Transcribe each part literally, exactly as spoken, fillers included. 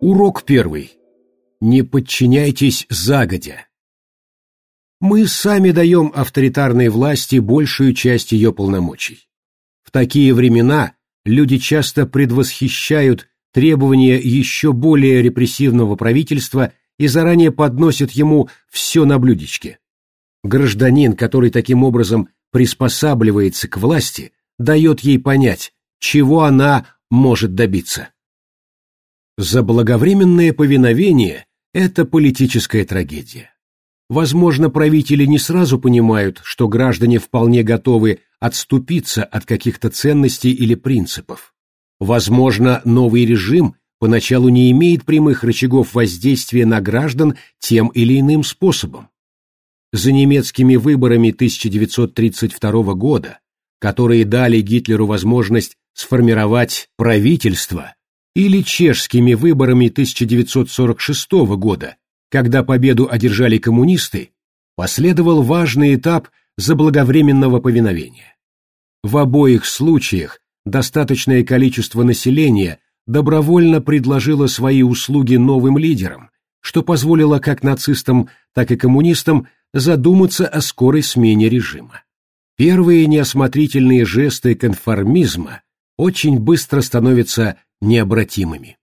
Урок первый. Не подчиняйтесь загодя. Мы сами даем авторитарной власти большую часть ее полномочий. В такие времена люди часто предвосхищают требования еще более репрессивного правительства и заранее подносят ему все на блюдечке. Гражданин, который таким образом приспосабливается к власти, дает ей понять, чего она может добиться. Заблаговременное повиновение – это политическая трагедия. Возможно, правители не сразу понимают, что граждане вполне готовы отступиться от каких-то ценностей или принципов. Возможно, новый режим поначалу не имеет прямых рычагов воздействия на граждан тем или иным способом. За немецкими выборами тысяча девятьсот тридцать второго года, которые дали Гитлеру возможность сформировать правительство, или чешскими выборами тысяча девятьсот сорок шестого года, когда победу одержали коммунисты, последовал важный этап заблаговременного повиновения. В обоих случаях достаточное количество населения добровольно предложило свои услуги новым лидерам, что позволило как нацистам, так и коммунистам задуматься о скорой смене режима. Первые неосмотрительные жесты конформизма очень быстро становятся необратимыми.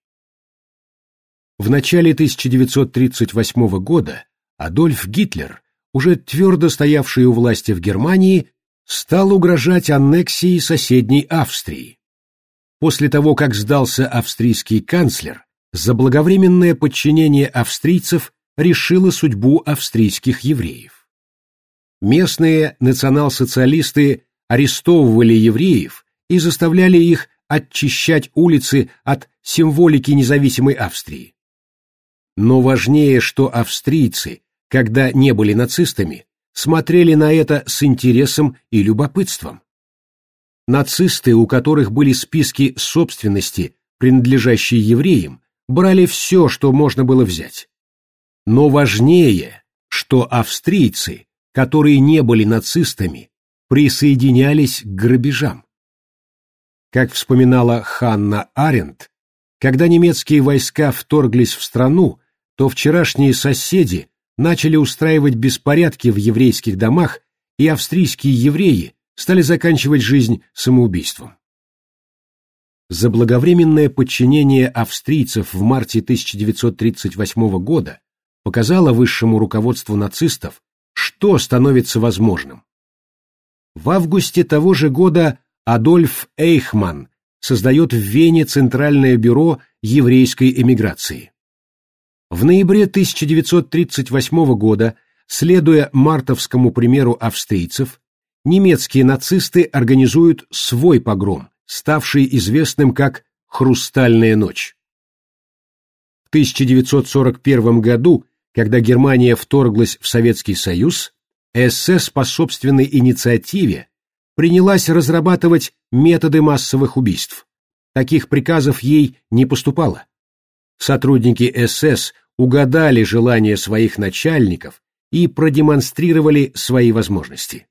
В начале тысяча девятьсот тридцать восьмого года Адольф Гитлер, уже твердо стоявший у власти в Германии, стал угрожать аннексией соседней Австрии. После того, как сдался австрийский канцлер, заблаговременное подчинение австрийцев решило судьбу австрийских евреев. Местные национал-социалисты арестовывали евреев и заставляли их очищать улицы от символики независимой Австрии. Но важнее, что австрийцы, когда не были нацистами, смотрели на это с интересом и любопытством. Нацисты, у которых были списки собственности, принадлежащие евреям, брали все, что можно было взять. Но важнее, что австрийцы, которые не были нацистами, присоединялись к грабежам. Как вспоминала Ханна Аренд, когда немецкие войска вторглись в страну, то вчерашние соседи начали устраивать беспорядки в еврейских домах, и австрийские евреи стали заканчивать жизнь самоубийством. Заблаговременное подчинение австрийцев в марте тысяча девятьсот тридцать восьмого года показало высшему руководству нацистов, что становится возможным. В августе того же года Адольф Эйхман создает в Вене Центральное бюро еврейской эмиграции. В ноябре тысяча девятьсот тридцать восьмого года, следуя мартовскому примеру австрийцев, немецкие нацисты организуют свой погром, ставший известным как «Хрустальная ночь». В тысяча девятьсот сорок первом году, когда Германия вторглась в Советский Союз, СС по собственной инициативе принялась разрабатывать методы массовых убийств. Таких приказов ей не поступало. Сотрудники СС угадали желания своих начальников и продемонстрировали свои возможности.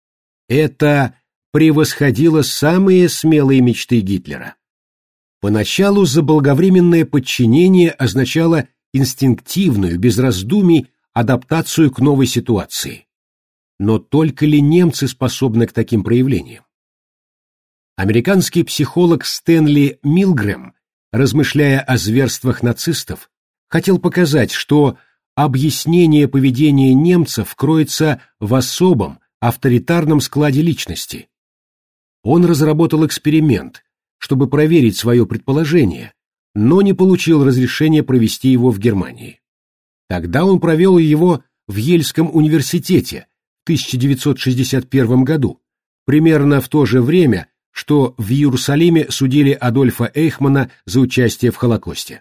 Это превосходило самые смелые мечты Гитлера. Поначалу заблаговременное подчинение означало инстинктивную, без раздумий, адаптацию к новой ситуации. Но только ли немцы способны к таким проявлениям? Американский психолог Стэнли Милгрэм, размышляя о зверствах нацистов, хотел показать, что объяснение поведения немцев кроется в особом, авторитарном складе личности. Он разработал эксперимент, чтобы проверить свое предположение, но не получил разрешения провести его в Германии. Тогда он провел его в Ельском университете в тысяча девятьсот шестьдесят первом году, примерно в то же время, что в Иерусалиме судили Адольфа Эйхмана за участие в Холокосте.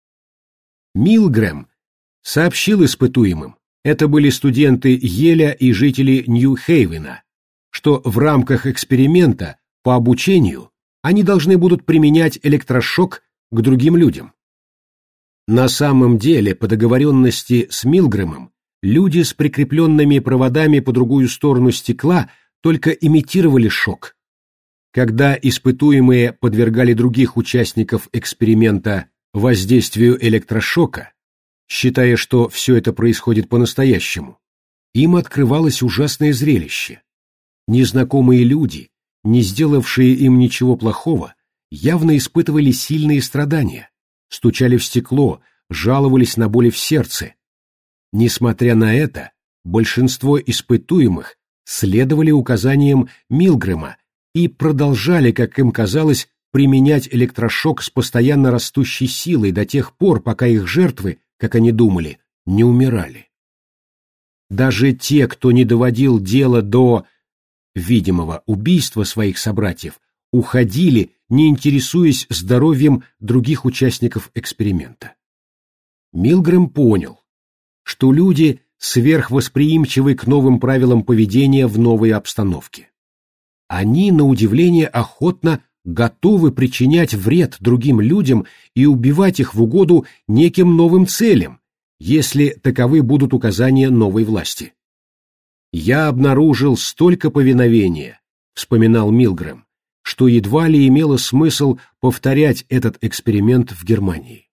Милгрэм сообщил испытуемым, это были студенты Йеля и жители Нью-Хейвена, что в рамках эксперимента по обучению они должны будут применять электрошок к другим людям. На самом деле, по договоренности с Милгрэмом, люди с прикрепленными проводами по другую сторону стекла только имитировали шок. Когда испытуемые подвергали других участников эксперимента воздействию электрошока, считая, что все это происходит по-настоящему, им открывалось ужасное зрелище. Незнакомые люди, не сделавшие им ничего плохого, явно испытывали сильные страдания, стучали в стекло, жаловались на боли в сердце. Несмотря на это, большинство испытуемых следовали указаниям Милгрэма и продолжали, как им казалось, применять электрошок с постоянно растущей силой до тех пор, пока их жертвы, как они думали, не умирали. Даже те, кто не доводил дело до видимого убийства своих собратьев, уходили, не интересуясь здоровьем других участников эксперимента. Милгрэм понял, что люди сверхвосприимчивы к новым правилам поведения в новой обстановке. Они, на удивление, охотно готовы причинять вред другим людям и убивать их в угоду неким новым целям, если таковы будут указания новой власти. «Я обнаружил столько повиновения», — вспоминал Милгрэм, что едва ли имело смысл повторять этот эксперимент в Германии.